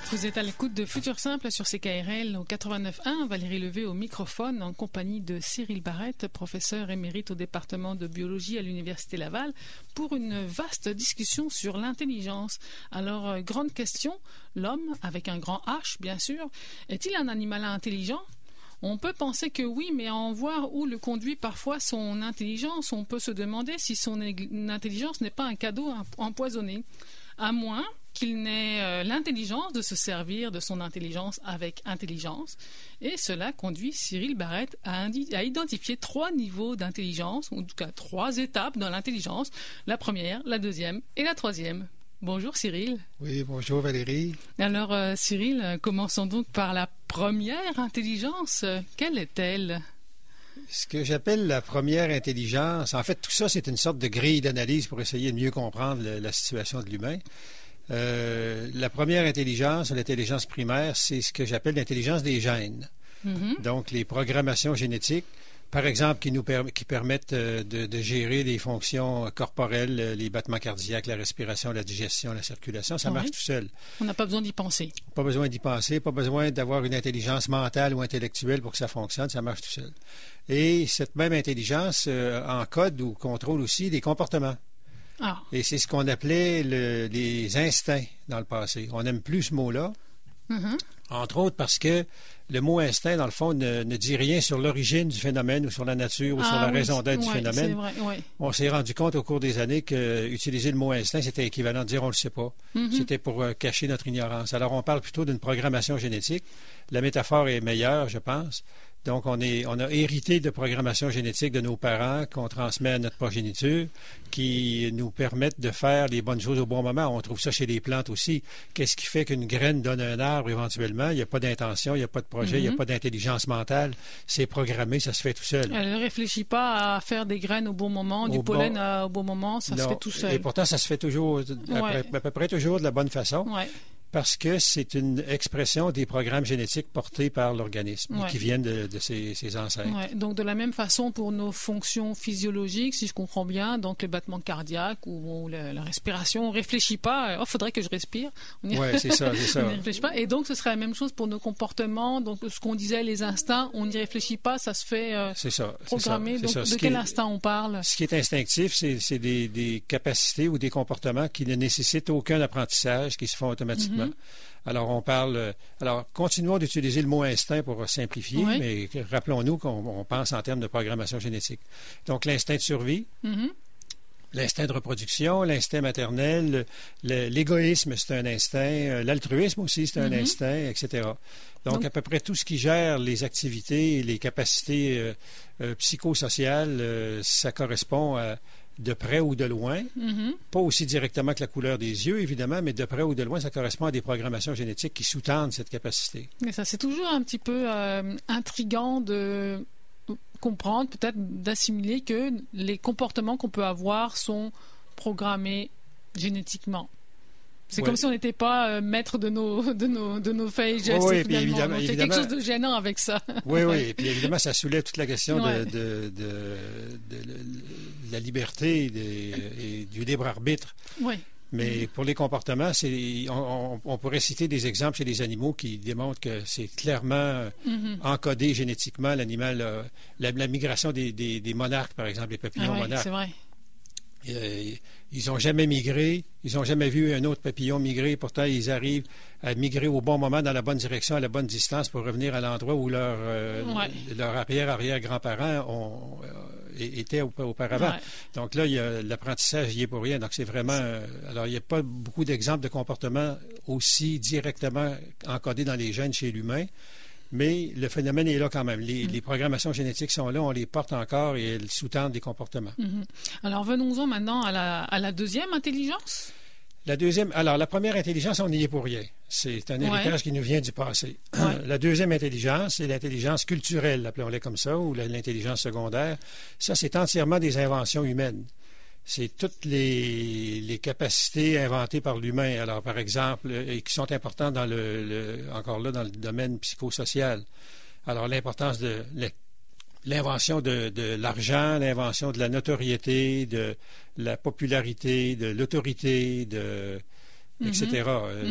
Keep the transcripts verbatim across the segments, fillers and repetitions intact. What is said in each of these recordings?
Vous êtes à l'écoute de Futur Simple sur C K R L au quatre-vingt-neuf point un. Valérie Levé au microphone en compagnie de Cyril Barrette, professeur émérite au département de biologie à l'Université Laval, pour une vaste discussion sur l'intelligence. Alors, euh, grande question, l'homme, avec un grand H bien sûr, est-il un animal intelligent ? On peut penser que oui, mais à en voir où le conduit parfois son intelligence, on peut se demander si son intelligence n'est pas un cadeau empoisonné, à moins qu'il n'ait euh, l'intelligence de se servir de son intelligence avec intelligence. Et cela conduit Cyril Barrette à, indi- à identifier trois niveaux d'intelligence, en tout cas trois étapes dans l'intelligence, la première, la deuxième et la troisième. Bonjour Cyril. Oui, bonjour Valérie. Alors euh, Cyril, euh, commençons donc par la première intelligence. Quelle est-elle ? Ce que j'appelle la première intelligence, en fait tout ça c'est une sorte de grille d'analyse pour essayer de mieux comprendre le, la situation de l'humain. Euh, la première intelligence, l'intelligence primaire, c'est ce que j'appelle l'intelligence des gènes. Mm-hmm. Donc, les programmations génétiques, par exemple, qui nous per- qui permettent euh, de, de gérer les fonctions corporelles, euh, les battements cardiaques, la respiration, la digestion, la circulation, ça oui. marche tout seul. On n'a pas besoin d'y penser. Pas besoin d'y penser, pas besoin d'avoir une intelligence mentale ou intellectuelle pour que ça fonctionne, ça marche tout seul. Et cette même intelligence euh, encode ou contrôle aussi les comportements. Ah. Et c'est ce qu'on appelait le, les instincts dans le passé. On n'aime plus ce mot-là, mm-hmm. entre autres parce que le mot instinct, dans le fond, ne, ne dit rien sur l'origine du phénomène ou sur la nature ou ah, sur la oui, raison d'être du ouais, phénomène. Vrai, ouais. On s'est rendu compte au cours des années qu'utiliser le mot instinct, c'était équivalent de dire on ne le sait pas. Mm-hmm. C'était pour euh, cacher notre ignorance. Alors, on parle plutôt d'une programmation génétique. La métaphore est meilleure, je pense. Donc, on, est, on a hérité de programmation génétique de nos parents qu'on transmet à notre progéniture qui nous permettent de faire les bonnes choses au bon moment. On trouve ça chez les plantes aussi. Qu'est-ce qui fait qu'une graine donne un arbre éventuellement? Il n'y a pas d'intention, il n'y a pas de projet, mm-hmm. il n'y a pas d'intelligence mentale. C'est programmé, ça se fait tout seul. Elle ne réfléchit pas à faire des graines au bon moment, au du bon... pollen à, au bon moment, ça non. se fait tout seul. Et pourtant, ça se fait toujours, à, ouais. à, à peu près toujours de la bonne façon. Ouais. Parce que c'est une expression des programmes génétiques portés par l'organisme, ouais. qui viennent de, de ses, ses ancêtres. Ouais. Donc, de la même façon pour nos fonctions physiologiques, si je comprends bien, donc le battement cardiaque ou, ou la, la respiration, on ne réfléchit pas. Oh, faudrait que je respire. Oui, c'est ça, c'est ça. On n'y réfléchit pas. Et donc, ce serait la même chose pour nos comportements. Donc, ce qu'on disait, les instincts, on n'y réfléchit pas, ça se fait euh, c'est ça, programmer. C'est ça, c'est donc, ça. de quel est, instinct on parle? Ce qui est instinctif, c'est, c'est des, des capacités ou des comportements qui ne nécessitent aucun apprentissage, qui se font automatiquement. Mm-hmm. Alors, on parle... Alors, continuons d'utiliser le mot instinct pour simplifier, oui. mais rappelons-nous qu'on on pense en termes de programmation génétique. Donc, l'instinct de survie, mm-hmm. l'instinct de reproduction, l'instinct maternel, le, l'égoïsme, c'est un instinct, l'altruisme aussi, c'est un mm-hmm. instinct, et cetera. Donc, Donc, à peu près tout ce qui gère les activités, les capacités euh, euh, psychosociales, euh, ça correspond à... de près ou de loin, mm-hmm. pas aussi directement que la couleur des yeux, évidemment, mais de près ou de loin, ça correspond à des programmations génétiques qui sous-tendent cette capacité. Mais ça, c'est toujours un petit peu euh, intriguant de comprendre, peut-être d'assimiler que les comportements qu'on peut avoir sont programmés génétiquement. C'est oui. comme si on n'était pas euh, maître de nos, de nos, de nos faits et gestes. Oui, finalement. Évidemment, Donc, il y a évidemment, quelque chose de gênant avec ça. Oui, oui. Et puis évidemment, ça soulève toute la question ouais. de, de, de, de, de la liberté et, de, et du libre arbitre. Oui. Mais mm-hmm. pour les comportements, c'est, on, on pourrait citer des exemples chez les animaux qui démontrent que c'est clairement mm-hmm. encodé génétiquement. L'animal, euh, la, la migration des, des, des monarques, par exemple, les papillons ah ouais, monarques. C'est vrai. Euh, ils n'ont jamais migré, ils n'ont jamais vu un autre papillon migrer. Pourtant, ils arrivent à migrer au bon moment, dans la bonne direction, à la bonne distance pour revenir à l'endroit où leur, euh, ouais. leur arrière-arrière-grands-parents ont, euh, étaient auparavant. Ouais. Donc là, il y a, l'apprentissage y est pour rien. Donc c'est vraiment... Euh, alors, il n'y a pas beaucoup d'exemples de comportements aussi directement encodés dans les gènes chez l'humain. Mais le phénomène est là quand même. Les, mmh. les programmations génétiques sont là, on les porte encore et elles sous-tendent des comportements. Mmh. Alors, venons-en maintenant à la, à la deuxième intelligence. La deuxième... Alors, la première intelligence, on n'y est pour rien. C'est un héritage ouais. qui nous vient du passé. Ouais. La deuxième intelligence, c'est l'intelligence culturelle, appelons-la comme ça, ou l'intelligence secondaire. Ça, c'est entièrement des inventions humaines. C'est toutes les, les capacités inventées par l'humain, alors par exemple, et qui sont importantes dans le, le encore là dans le domaine psychosocial. Alors l'importance de l'invention de, de l'argent, l'invention de la notoriété, de la popularité, de l'autorité, de mm-hmm. et cetera. Mm-hmm.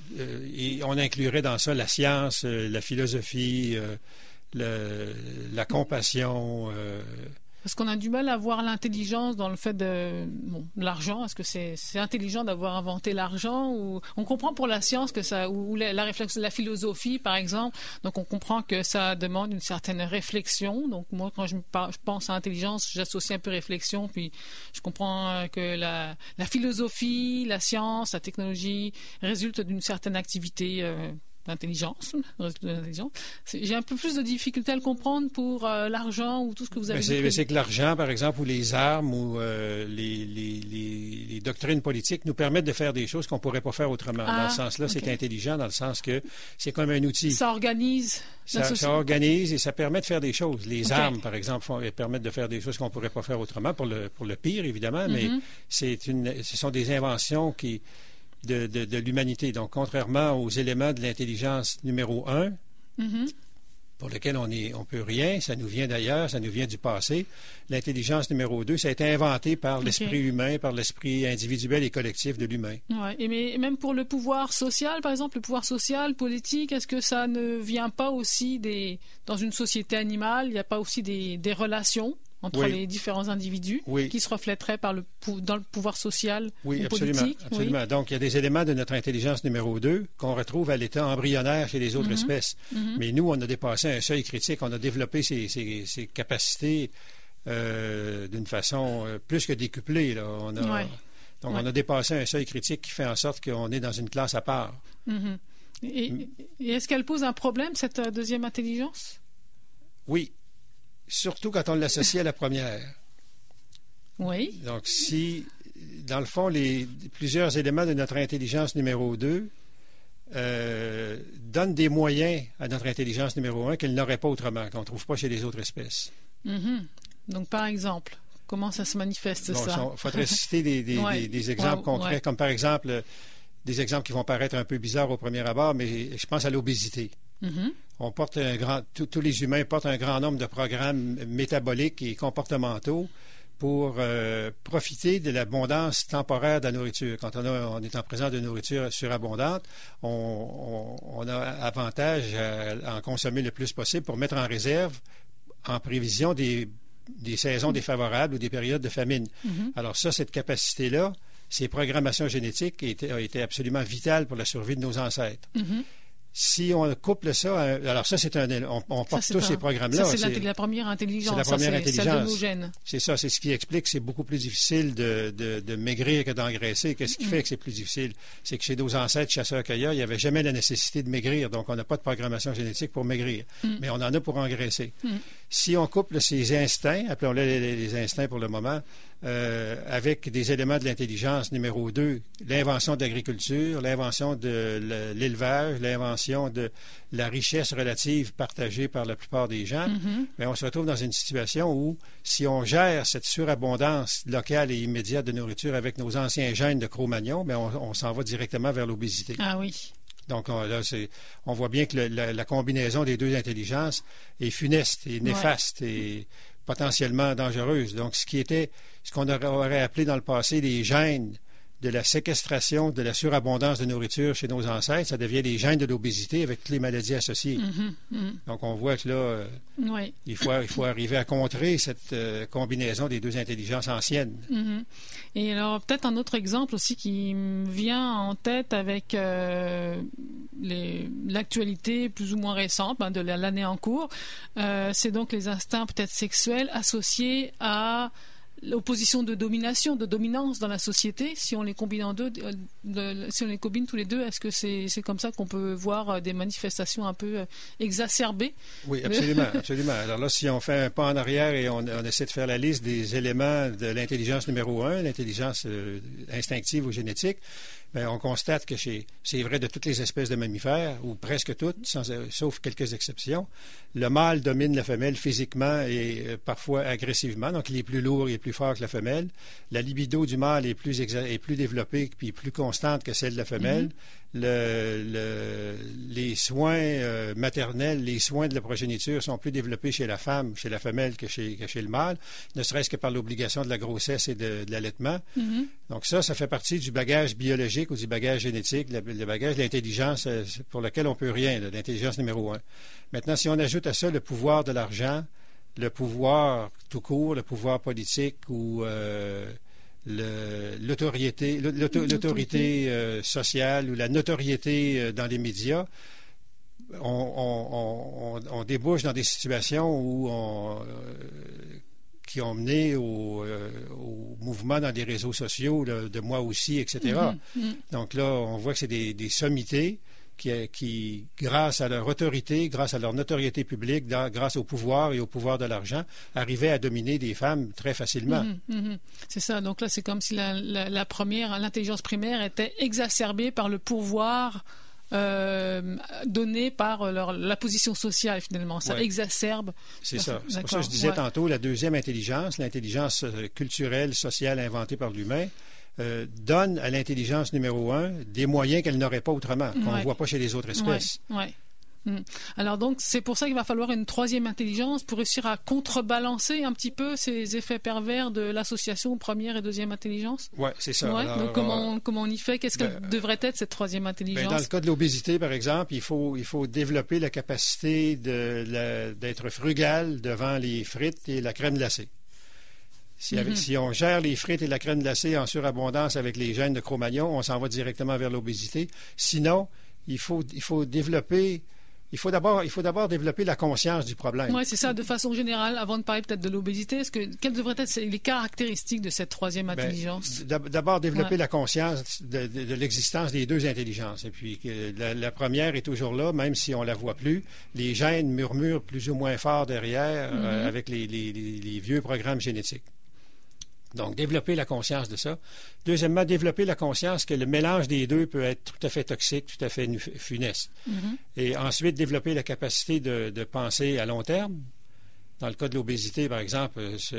euh, et on inclurait dans ça la science, euh, la philosophie, euh, le, la compassion. Euh, Parce qu'on a du mal à voir l'intelligence dans le fait de bon, l'argent. Est-ce que c'est, c'est intelligent d'avoir inventé l'argent ou on comprend pour la science que ça ou la, la réflexion, la philosophie par exemple. Donc on comprend que ça demande une certaine réflexion. Donc moi quand je, me par, je pense à intelligence, j'associe un peu réflexion. Puis je comprends que la, la philosophie, la science, la technologie résultent d'une certaine activité. Euh, D'intelligence, j'ai un peu plus de difficulté à le comprendre pour euh, l'argent ou tout ce que vous avez dit. C'est, c'est que l'argent, par exemple, ou les armes ou euh, les, les, les, les doctrines politiques nous permettent de faire des choses qu'on ne pourrait pas faire autrement. Ah, dans ce sens-là, okay. C'est intelligent, dans le sens que c'est comme un outil. Ça organise. Ça, ça organise et ça permet de faire des choses. Les okay. armes, par exemple, font, permettent de faire des choses qu'on ne pourrait pas faire autrement, pour le, pour le pire, évidemment, mm-hmm. mais c'est une, ce sont des inventions qui... De, de, de l'humanité. Donc, contrairement aux éléments de l'intelligence numéro un, mm-hmm. pour lequel on est, on peut rien, ça nous vient d'ailleurs, ça nous vient du passé, l'intelligence numéro deux, ça a été inventé par okay. l'esprit humain, par l'esprit individuel et collectif de l'humain. Ouais. Et mais même pour le pouvoir social, par exemple, le pouvoir social, politique, est-ce que ça ne vient pas aussi des... Dans une société animale, il n'y a pas aussi des, des relations entre oui. les différents individus oui. qui se reflèteraient par le, dans le pouvoir social oui, ou absolument, politique. Absolument. Oui. Donc, il y a des éléments de notre intelligence numéro deux qu'on retrouve à l'état embryonnaire chez les autres mm-hmm. espèces. Mm-hmm. Mais nous, on a dépassé un seuil critique. On a développé ces, ces, ces capacités euh, d'une façon euh, plus que décuplée. Là. On a, ouais. Donc, ouais. on a dépassé un seuil critique qui fait en sorte qu'on est dans une classe à part. Mm-hmm. Et, mm. et est-ce qu'elle pose un problème, cette deuxième intelligence? Oui. Surtout quand on l'associe à la première. Oui. Donc, si, dans le fond, les plusieurs éléments de notre intelligence numéro deux euh, donnent des moyens à notre intelligence numéro un qu'elle n'aurait pas autrement, qu'on ne trouve pas chez les autres espèces. Mm-hmm. Donc, par exemple, comment ça se manifeste, bon, ça? Il faudrait citer des, des, ouais. des, des exemples ouais, concrets, ouais. comme par exemple, des exemples qui vont paraître un peu bizarres au premier abord, mais je pense à l'obésité. Mm-hmm. On porte un grand, tous les humains portent un grand nombre de programmes métaboliques et comportementaux pour euh, profiter de l'abondance temporaire de la nourriture. Quand on, a, on est en présence de nourriture surabondante, on, on, on a avantage à en consommer le plus possible pour mettre en réserve en prévision des, des saisons mm-hmm. défavorables ou des périodes de famine. Mm-hmm. Alors ça, cette capacité-là, ces programmations génétiques étaient, a été absolument vitale pour la survie de nos ancêtres. Mm-hmm. Si on couple ça, alors ça, c'est un, on, on porte ça, tous un, ces programmes-là. Ça, c'est, c'est la première intelligence. C'est la première ça, c'est, intelligence. Celle de nos gènes. C'est ça, c'est ce qui explique que c'est beaucoup plus difficile de, de, de maigrir que d'engraisser. Qu'est-ce qui mm. fait que c'est plus difficile? C'est que chez nos ancêtres chasseurs-cueilleurs, il n'y avait jamais la nécessité de maigrir, donc on n'a pas de programmation génétique pour maigrir, mm. mais on en a pour engraisser. Mm. Si on couple ces instincts, appelons-les les, les instincts pour le moment, Euh, avec des éléments de l'intelligence numéro deux, l'invention de l'agriculture, l'invention de l'élevage, l'invention de la richesse relative partagée par la plupart des gens, mm-hmm. mais on se retrouve dans une situation où, si on gère cette surabondance locale et immédiate de nourriture avec nos anciens gènes de Cro-Magnon, mais on, on s'en va directement vers l'obésité. Ah oui. Donc on, là, c'est, on voit bien que le, la, la combinaison des deux intelligences est funeste et néfaste ouais. et potentiellement dangereuse. Donc, ce qui était, ce qu'on aurait appelé dans le passé les gènes de la séquestration de la surabondance de nourriture chez nos ancêtres, ça devient les gènes de l'obésité avec toutes les maladies associées. Mm-hmm, mm. Donc, on voit que là, euh, oui. il, faut, il faut arriver à contrer cette euh, combinaison des deux intelligences anciennes. Mm-hmm. Et alors, peut-être un autre exemple aussi qui me vient en tête avec euh, les, l'actualité plus ou moins récente ben, de l'année en cours, euh, c'est donc les instincts peut-être sexuels associés à l'opposition de domination, de dominance dans la société. Si on les combine en deux, de, de, si on les combine tous les deux, est-ce que c'est, c'est comme ça qu'on peut voir des manifestations un peu exacerbées? Oui, absolument, absolument. Alors là, si on fait un pas en arrière et on, on essaie de faire la liste des éléments de l'intelligence numéro un, l'intelligence euh, instinctive ou génétique, bien, on constate que chez, c'est vrai de toutes les espèces de mammifères, ou presque toutes, sans, sauf quelques exceptions, le mâle domine la femelle physiquement et euh, parfois agressivement, donc il est plus lourd, il est plus fort que la femelle. La libido du mâle est plus, exa- est plus développée puis plus constante que celle de la femelle. Mm-hmm. Le, le, les soins euh, maternels, les soins de la progéniture sont plus développés chez la femme, chez la femelle que chez, que chez le mâle, ne serait-ce que par l'obligation de la grossesse et de, de l'allaitement. Mm-hmm. Donc ça, ça fait partie du bagage biologique ou du bagage génétique, le, le bagage de l'intelligence euh, pour lequel on peut rien, là, l'intelligence numéro un. Maintenant, si on ajoute à ça le pouvoir de l'argent, le pouvoir tout court, le pouvoir politique ou euh, le, l'autorité, l'auto, l'autorité euh, sociale ou la notoriété euh, dans les médias, on, on, on, on débouche dans des situations où on, euh, qui ont mené au, euh, au mouvement dans les réseaux sociaux là, de moi aussi, et cetera. Mm-hmm. Mm-hmm. Donc là, on voit que c'est des, des sommités Qui, qui, grâce à leur autorité, grâce à leur notoriété publique, dans, grâce au pouvoir et au pouvoir de l'argent, arrivaient à dominer des femmes très facilement. Mmh, mmh. C'est ça. Donc là, c'est comme si la, la, la première, l'intelligence primaire était exacerbée par le pouvoir euh, donné par leur, la position sociale, finalement. Ça ouais. exacerbe. C'est ça. C'est pour ça que je disais ouais. tantôt, la deuxième intelligence, l'intelligence culturelle, sociale inventée par l'humain, Euh, donne à l'intelligence numéro un des moyens qu'elle n'aurait pas autrement, qu'on ne ouais. voit pas chez les autres espèces. Ouais. Ouais. Mmh. Alors donc, c'est pour ça qu'il va falloir une troisième intelligence pour réussir à contrebalancer un petit peu ces effets pervers de l'association première et deuxième intelligence? Oui, c'est ça. Ouais. Alors, donc comment, comment on y fait? Qu'est-ce ben, qu'elle devrait être, cette troisième intelligence? Ben, dans le cas de l'obésité, par exemple, il faut, il faut développer la capacité de la, d'être frugal devant les frites et la crème glacée. Si, avec, mm-hmm. si on gère les frites et la crème glacée en surabondance avec les gènes de Cro-Magnon, on s'en va directement vers l'obésité. Sinon, il faut, il faut développer... Il faut d'abord, il faut d'abord développer la conscience du problème. Oui, c'est ça. De façon générale, avant de parler peut-être de l'obésité, est-ce que, quelles devraient être les caractéristiques de cette troisième intelligence? Ben, d'abord, développer ouais. la conscience de, de, de l'existence des deux intelligences. Et puis, que la, la première est toujours là, même si on ne la voit plus. Les gènes murmurent plus ou moins fort derrière mm-hmm. euh, avec les, les, les, les vieux programmes génétiques. Donc, développer la conscience de ça. Deuxièmement, développer la conscience que le mélange des deux peut être tout à fait toxique, tout à fait funeste. Mm-hmm. Et ensuite, développer la capacité de, de penser à long terme. Dans le cas de l'obésité, par exemple,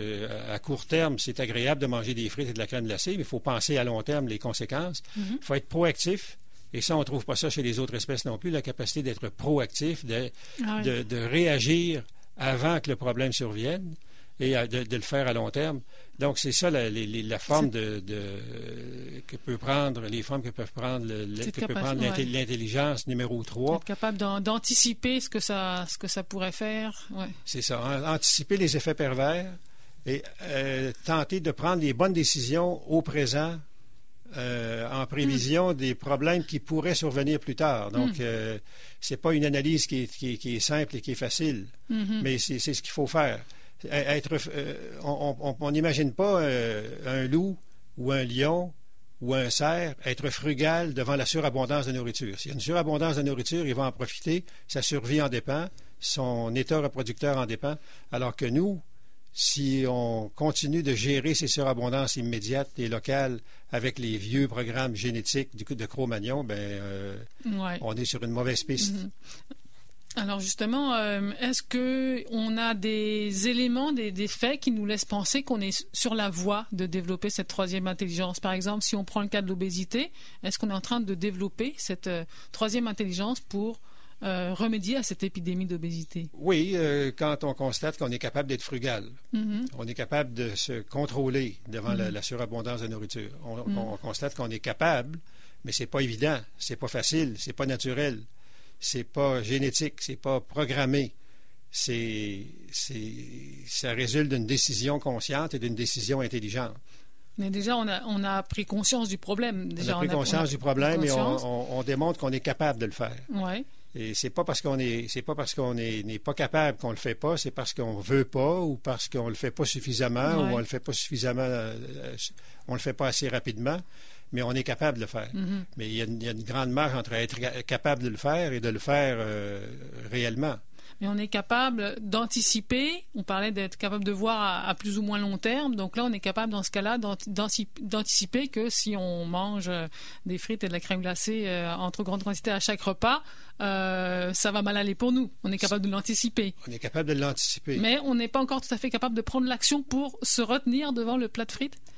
à court terme, c'est agréable de manger des frites et de la crème glacée, mais il faut penser à long terme les conséquences. Mm-hmm. Il faut être proactif. Et ça, on ne trouve pas ça chez les autres espèces non plus, la capacité d'être proactif, de, ah oui. de, de réagir avant que le problème survienne et à, de, de le faire à long terme. Donc, c'est ça la, la, la forme de, de, que peut prendre, les formes que peuvent prendre, le, le, que capable, peut prendre ouais. l'intelligence numéro trois. Être capable d'an, d'anticiper ce que ça, ce que ça pourrait faire. Ouais. C'est ça, anticiper les effets pervers et euh, tenter de prendre les bonnes décisions au présent euh, en prévision mm. des problèmes qui pourraient survenir plus tard. Donc, mm. euh, c'est pas une analyse qui est, qui est, qui est simple et qui est facile, mm-hmm. mais c'est, c'est ce qu'il faut faire. Être, euh, on n'imagine pas euh, un loup ou un lion ou un cerf être frugal devant la surabondance de nourriture. S'il y a une surabondance de nourriture, il va en profiter, sa survie en dépend, son état reproducteur en dépend, alors que nous, si on continue de gérer ces surabondances immédiates et locales avec les vieux programmes génétiques du, de Cro-Magnon, ben, euh, ouais. on est sur une mauvaise piste. Mm-hmm. Alors justement, euh, est-ce qu'on a des éléments, des, des faits qui nous laissent penser qu'on est sur la voie de développer cette troisième intelligence? Par exemple, si on prend le cas de l'obésité, est-ce qu'on est en train de développer cette euh, troisième intelligence pour euh, remédier à cette épidémie d'obésité? Oui, euh, quand on constate qu'on est capable d'être frugal, mm-hmm. on est capable de se contrôler devant mm-hmm. la, la surabondance de nourriture. On, mm-hmm. on constate qu'on est capable, mais c'est pas évident, c'est pas facile, c'est pas naturel. C'est pas génétique, c'est pas programmé. C'est, c'est, ça résulte d'une décision consciente et d'une décision intelligente. Mais déjà, on a, on a pris conscience du problème. Déjà, on a pris on a, conscience on a, du problème et on, on, on démontre qu'on est capable de le faire. Ouais. Et c'est pas parce qu'on est, c'est pas parce qu'on est, n'est pas capable qu'on le fait pas, c'est parce qu'on veut pas ou parce qu'on le fait pas suffisamment ouais. ou on le fait pas suffisamment, euh, on le fait pas assez rapidement. Mais on est capable de le faire. Mm-hmm. Mais il y, a une, il y a une grande marge entre être capable de le faire et de le faire euh, réellement. Mais on est capable d'anticiper. On parlait d'être capable de voir à, à plus ou moins long terme. Donc là, on est capable, dans ce cas-là, d'anticiper que si on mange des frites et de la crème glacée euh, en trop grande quantité à chaque repas, euh, ça va mal aller pour nous. On est capable de l'anticiper. On est capable de l'anticiper. Mais on n'est pas encore tout à fait capable de prendre l'action pour se retenir devant le plat de frites.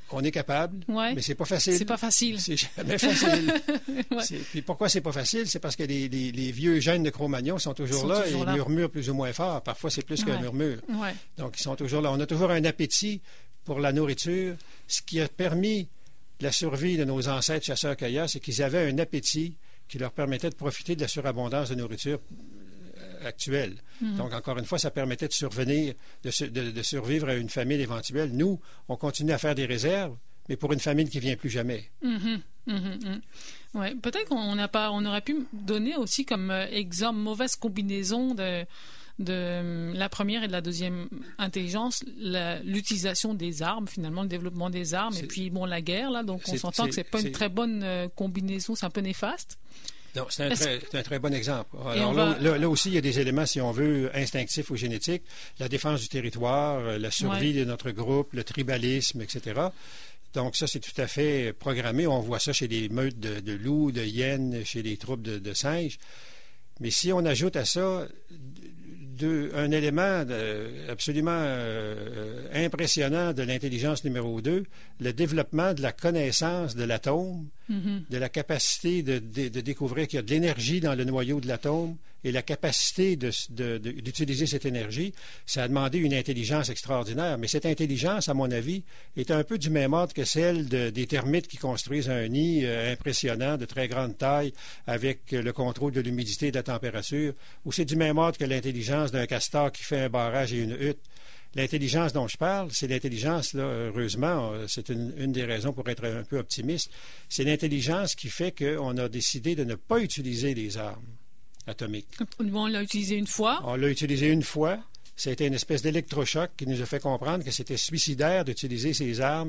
On est capable, ouais. mais c'est pas facile. C'est pas facile. C'est jamais facile. ouais. c'est, puis pourquoi c'est pas facile? C'est parce que les, les, les vieux gènes de Cro-Magnon sont toujours sont là toujours et là. murmurent plus ou moins fort. Parfois, c'est plus ouais. qu'un murmure. Ouais. Donc, ils sont toujours là. On a toujours un appétit pour la nourriture. Ce qui a permis la survie de nos ancêtres chasseurs-cueilleurs, c'est qu'ils avaient un appétit qui leur permettait de profiter de la surabondance de nourriture actuelle. Mm-hmm. Donc, encore une fois, ça permettait de survenir, de, de, de survivre à une famine éventuelle. Nous, on continue à faire des réserves, mais pour une famine qui ne vient plus jamais. Mm-hmm. Mm-hmm. Ouais. Peut-être qu'on n'a pas, on aurait pu donner aussi comme exemple mauvaise combinaison de, de la première et de la deuxième intelligence, la, l'utilisation des armes, finalement, le développement des armes, c'est, et puis, bon, la guerre, là, donc on c'est, s'entend c'est, que c'est pas c'est, une très bonne euh, combinaison, c'est un peu néfaste. Non, c'est un, très, c'est un très bon exemple. Alors là, va... là, là aussi, il y a des éléments, si on veut, instinctifs ou génétiques. La défense du territoire, la survie ouais. de notre groupe, le tribalisme, et cetera. Donc ça, c'est tout à fait programmé. On voit ça chez les meutes de, de loups, de hyènes, chez les troupes de, de singes. Mais si on ajoute à ça de, un élément de, absolument euh, impressionnant de l'intelligence numéro deux, le développement de la connaissance de l'atome, mm-hmm. de la capacité de, de, de découvrir qu'il y a de l'énergie dans le noyau de l'atome et la capacité de, de, de, d'utiliser cette énergie, ça a demandé une intelligence extraordinaire. Mais cette intelligence, à mon avis, est un peu du même ordre que celle de, des termites qui construisent un nid euh, impressionnant de très grande taille avec le contrôle de l'humidité et de la température, ou c'est du même ordre que l'intelligence d'un castor qui fait un barrage et une hutte. L'intelligence dont je parle, c'est l'intelligence, là, heureusement, c'est une, une des raisons pour être un peu optimiste, c'est l'intelligence qui fait qu'on a décidé de ne pas utiliser les armes atomiques. On l'a utilisé une fois. On l'a utilisé une fois. Ça a été une espèce d'électrochoc qui nous a fait comprendre que c'était suicidaire d'utiliser ces armes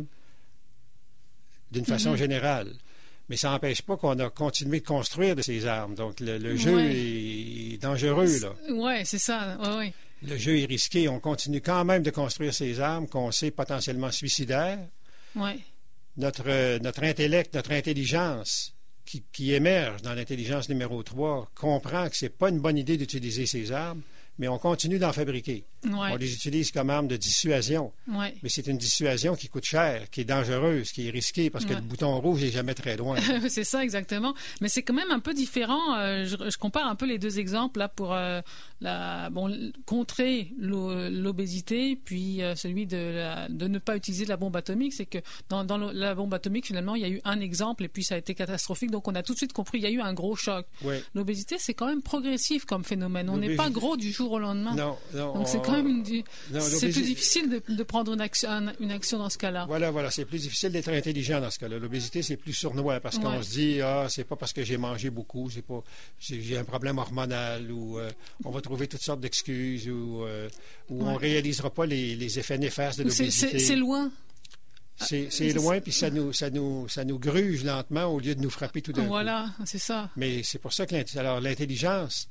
d'une façon mm-hmm. générale. Mais ça n'empêche pas qu'on a continué de construire de ces armes. Donc, le, le jeu ouais. est dangereux, là. Oui, c'est ça. Ouais, ouais. Le jeu est risqué. On continue quand même de construire ces armes qu'on sait potentiellement suicidaires. Ouais. Notre, euh, notre intellect, notre intelligence qui, qui émerge dans l'intelligence numéro trois comprend que ce n'est pas une bonne idée d'utiliser ces armes, mais on continue d'en fabriquer. Ouais. On les utilise comme arme de dissuasion. Ouais. Mais c'est une dissuasion qui coûte cher, qui est dangereuse, qui est risquée, parce que ouais. le bouton rouge n'est jamais très loin. C'est ça, exactement. Mais c'est quand même un peu différent. Euh, je, je compare un peu les deux exemples là pour euh, la, bon, contrer l'obésité, puis euh, celui de, la, de ne pas utiliser la bombe atomique. C'est que dans, dans la bombe atomique, finalement, il y a eu un exemple et puis ça a été catastrophique. Donc, on a tout de suite compris, il y a eu un gros choc. Ouais. L'obésité, c'est quand même progressif comme phénomène. On n'est pas gros du jour au lendemain. Non, non. Donc, c'est quand même une, non, c'est plus difficile de, de prendre une action, une action dans ce cas-là. Voilà, voilà. C'est plus difficile d'être intelligent dans ce cas-là. L'obésité, c'est plus sournois parce ouais. qu'on se dit, ah, c'est pas parce que j'ai mangé beaucoup, c'est pas, j'ai un problème hormonal ou euh, on va trouver toutes sortes d'excuses ou, euh, ou ouais. on réalisera pas les, les effets néfastes de l'obésité. C'est, c'est loin. C'est, c'est loin, puis ça nous, ça, nous, ça nous gruge lentement au lieu de nous frapper tout d'un voilà, coup. Voilà, c'est ça. Mais c'est pour ça que l'int- alors, l'intelligence,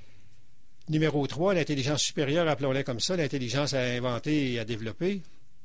numéro trois, l'intelligence supérieure, appelons-la comme ça, l'intelligence à inventer et à développer,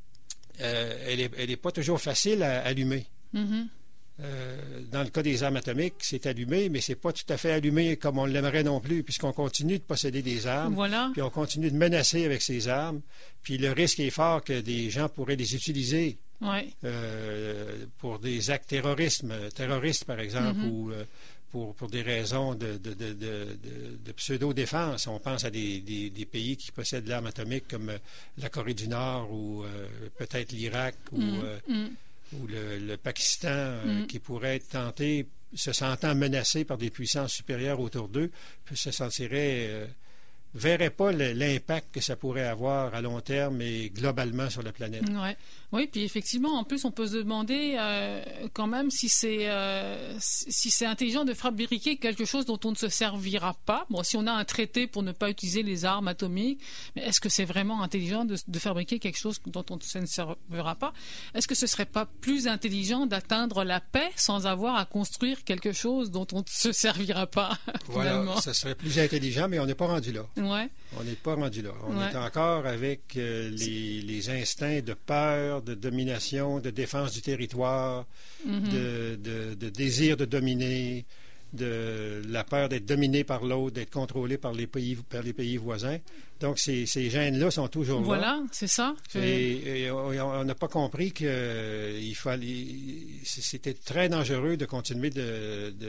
euh, elle n'est elle est pas toujours facile à allumer. Mm-hmm. Euh, dans le cas des armes atomiques, c'est allumé, mais c'est pas tout à fait allumé comme on l'aimerait non plus, puisqu'on continue de posséder des armes, voilà. puis on continue de menacer avec ces armes, puis le risque est fort que des gens pourraient les utiliser ouais. euh, pour des actes terrorisme, terroristes par exemple, mm-hmm. ou euh, pour, pour des raisons de, de, de, de, de, de pseudo-défense. On pense à des, des, des pays qui possèdent l'arme atomique comme euh, la Corée du Nord ou euh, peut-être l'Irak ou... Mm-hmm. Euh, mm. ou le, le Pakistan, euh, mm. qui pourrait être tenté, se sentant menacé par des puissances supérieures autour d'eux, se sentirait, euh, verrait pas le, l'impact que ça pourrait avoir à long terme et globalement sur la planète. Ouais. Oui, puis effectivement, en plus, on peut se demander euh, quand même si c'est, euh, si c'est intelligent de fabriquer quelque chose dont on ne se servira pas. Bon, si on a un traité pour ne pas utiliser les armes atomiques, mais est-ce que c'est vraiment intelligent de, de fabriquer quelque chose dont on ne se servira pas? Est-ce que ce serait pas plus intelligent d'atteindre la paix sans avoir à construire quelque chose dont on ne se servira pas? Voilà, ça serait plus intelligent, mais on n'est pas rendu là. Ouais. On n'est pas rendu là. On ouais. est encore avec euh, les, les instincts de peur, de domination, de défense du territoire, mm-hmm. de, de, de désir de dominer, de la peur d'être dominé par l'autre, d'être contrôlé par les pays, par les pays voisins. Donc, ces, ces gènes-là sont toujours voilà, là. Voilà, c'est ça. Et, et on n'a pas compris que euh, il fallait, c'était très dangereux de continuer de, de,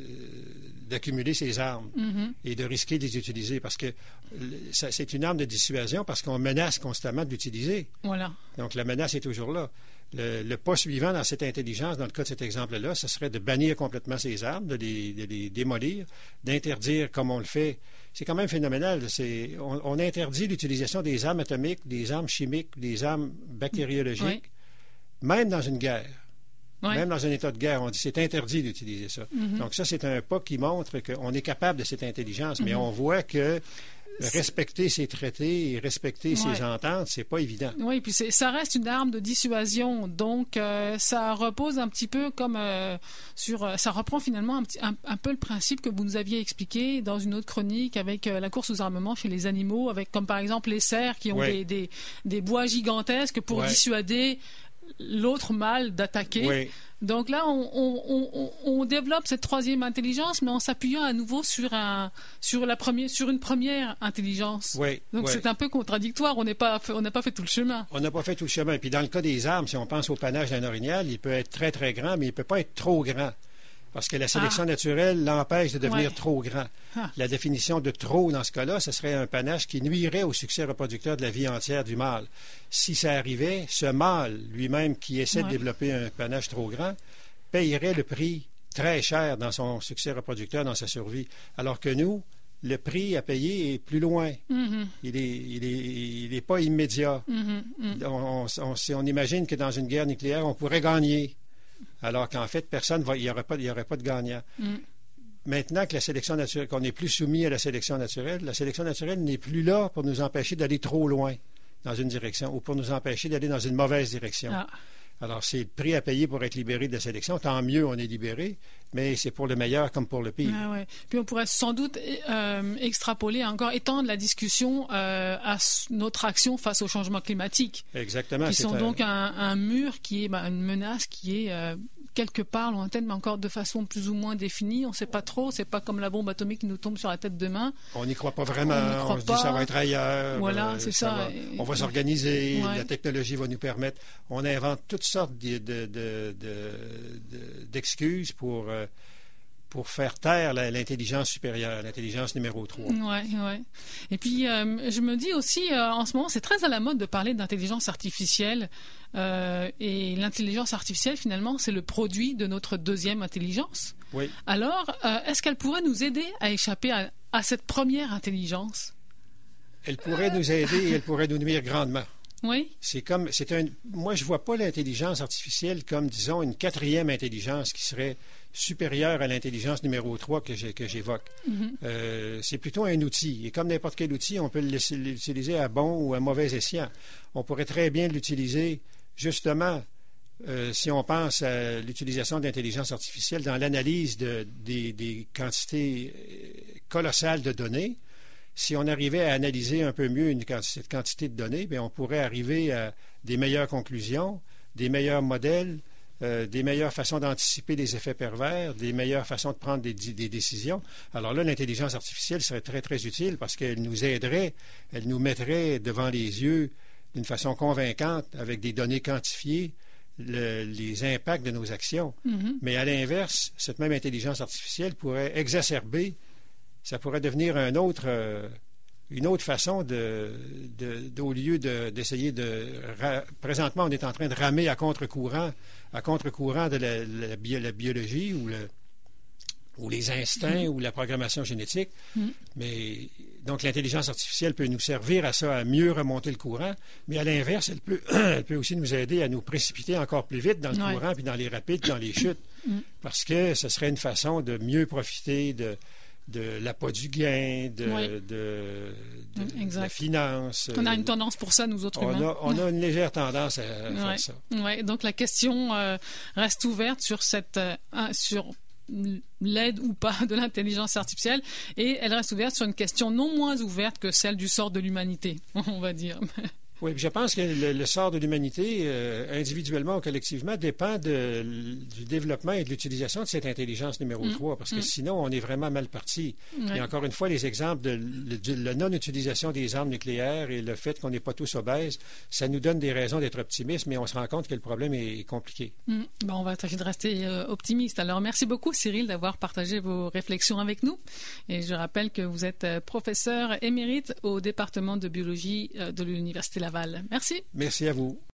d'accumuler ces armes mm-hmm. et de risquer de les utiliser parce que ça, c'est une arme de dissuasion parce qu'on menace constamment de l'utiliser. Voilà. Donc, la menace est toujours là. Le, le pas suivant dans cette intelligence, dans le cas de cet exemple-là, ce serait de bannir complètement ces armes, de les, de les démolir, d'interdire comme on le fait. C'est quand même phénoménal. C'est, on, on interdit l'utilisation des armes atomiques, des armes chimiques, des armes bactériologiques, oui. même dans une guerre. Oui. Même dans un état de guerre, on dit c'est interdit d'utiliser ça. Mm-hmm. Donc ça, c'est un pas qui montre qu'on est capable de cette intelligence, mm-hmm. mais on voit que respecter ces traités et respecter ouais. ces ententes, c'est pas évident. Oui, puis c'est, ça reste une arme de dissuasion, donc euh, ça repose un petit peu comme euh, sur, ça reprend finalement un, petit, un, un peu le principe que vous nous aviez expliqué dans une autre chronique avec euh, la course aux armements chez les animaux, avec comme par exemple les cerfs qui ont ouais. des, des, des bois gigantesques pour ouais. dissuader l'autre mâle d'attaquer. Oui. Donc là, on, on, on, on développe cette troisième intelligence, mais en s'appuyant à nouveau sur, un, sur, la première, sur une première intelligence. Oui, Donc oui. c'est un peu contradictoire. On n'est pas, on n'a pas fait tout le chemin. On n'a pas fait tout le chemin. Puis dans le cas des armes, si on pense au panache d'un orignal, il peut être très, très grand, mais il ne peut pas être trop grand. Parce que la sélection ah. naturelle l'empêche de devenir ouais. trop grand. Ah. La définition de trop, dans ce cas-là, ce serait un panache qui nuirait au succès reproducteur de la vie entière du mâle. Si ça arrivait, ce mâle lui-même qui essaie ouais. de développer un panache trop grand payerait le prix très cher dans son succès reproducteur, dans sa survie. Alors que nous, le prix à payer est plus loin. Mm-hmm. Il n'est il est, il est pas immédiat. Mm-hmm. Mm-hmm. On, on, on, on imagine que dans une guerre nucléaire, on pourrait gagner. Alors qu'en fait, personne va, il n'y aurait pas, il y aurait pas de gagnant. Mm. Maintenant que la sélection naturelle, qu'on n'est plus soumis à la sélection naturelle, la sélection naturelle n'est plus là pour nous empêcher d'aller trop loin dans une direction ou pour nous empêcher d'aller dans une mauvaise direction. Ah. Alors, c'est le prix à payer pour être libéré de la sélection. Tant mieux, on est libéré, mais c'est pour le meilleur comme pour le pire. Ah ouais. Puis on pourrait sans doute euh, extrapoler, encore étendre la discussion euh, à notre action face au changement climatique. Exactement. Qui sont un... donc un, un mur qui est ben, une menace qui est euh, quelque part lointaine, mais encore de façon plus ou moins définie. On ne sait pas trop. C'est pas comme la bombe atomique qui nous tombe sur la tête demain. On n'y croit pas vraiment. On, croit on se pas. dit ça va être ailleurs. Voilà, euh, c'est ça. ça va, et... On va s'organiser. Ouais. La technologie va nous permettre. On invente toutes sortes de, de, de, de, de, d'excuses pour... Euh, pour faire taire la, l'intelligence supérieure, l'intelligence numéro trois. Oui, oui. Et puis, euh, je me dis aussi, euh, en ce moment, c'est très à la mode de parler d'intelligence artificielle. Euh, et l'intelligence artificielle, finalement, c'est le produit de notre deuxième intelligence. Oui. Alors, euh, est-ce qu'elle pourrait nous aider à échapper à, à cette première intelligence? Elle pourrait nous aider et elle pourrait nous nuire grandement. Oui. C'est comme, c'est un, moi, je ne vois pas l'intelligence artificielle comme, disons, une quatrième intelligence qui serait supérieure à l'intelligence numéro trois que, j'ai, que j'évoque. Mm-hmm. Euh, c'est plutôt un outil. Et comme n'importe quel outil, on peut l'utiliser à bon ou à mauvais escient. On pourrait très bien l'utiliser, justement, euh, si on pense à l'utilisation de l'intelligence artificielle dans l'analyse de, des, des quantités colossales de données. Si on arrivait à analyser un peu mieux une, cette quantité de données, bien, on pourrait arriver à des meilleures conclusions, des meilleurs modèles, euh, des meilleures façons d'anticiper les effets pervers, des meilleures façons de prendre des, des décisions. Alors là, l'intelligence artificielle serait très, très utile parce qu'elle nous aiderait, elle nous mettrait devant les yeux d'une façon convaincante, avec des données quantifiées, le, les impacts de nos actions. Mm-hmm. Mais à l'inverse, cette même intelligence artificielle pourrait exacerber, ça pourrait devenir un autre, euh, une autre façon de, de, de au lieu de, d'essayer de... Ra, présentement, on est en train de ramer à contre-courant, à contre-courant de la, la, bio, la biologie ou, le, ou les instincts mmh. ou la programmation génétique. Mmh. Mais donc, l'intelligence artificielle peut nous servir à ça, à mieux remonter le courant. Mais à l'inverse, elle peut, elle peut aussi nous aider à nous précipiter encore plus vite dans le ouais. courant, puis dans les rapides, dans les chutes. Mmh. Parce que ce serait une façon de mieux profiter de... de l'appât du gain, de, oui. de, de, de la finance. On a une tendance pour ça, nous autres on humains. A, on a une légère tendance à, à ouais. faire ça. Oui, donc la question euh, reste ouverte sur, cette, euh, sur l'aide ou pas de l'intelligence artificielle, et elle reste ouverte sur une question non moins ouverte que celle du sort de l'humanité, on va dire. Oui, je pense que le, le sort de l'humanité, euh, individuellement ou collectivement, dépend de, du développement et de l'utilisation de cette intelligence numéro mmh. trois, parce que mmh. sinon, on est vraiment mal parti. Ouais. Et encore une fois, les exemples de, de, de la non-utilisation des armes nucléaires et le fait qu'on n'est pas tous obèses, ça nous donne des raisons d'être optimistes, mais on se rend compte que le problème est compliqué. Mmh. Bon, on va tâcher de rester euh, optimiste. Alors, merci beaucoup, Cyril, d'avoir partagé vos réflexions avec nous. Et je rappelle que vous êtes professeur émérite au département de biologie de l'Université Laval. Merci. Merci à vous.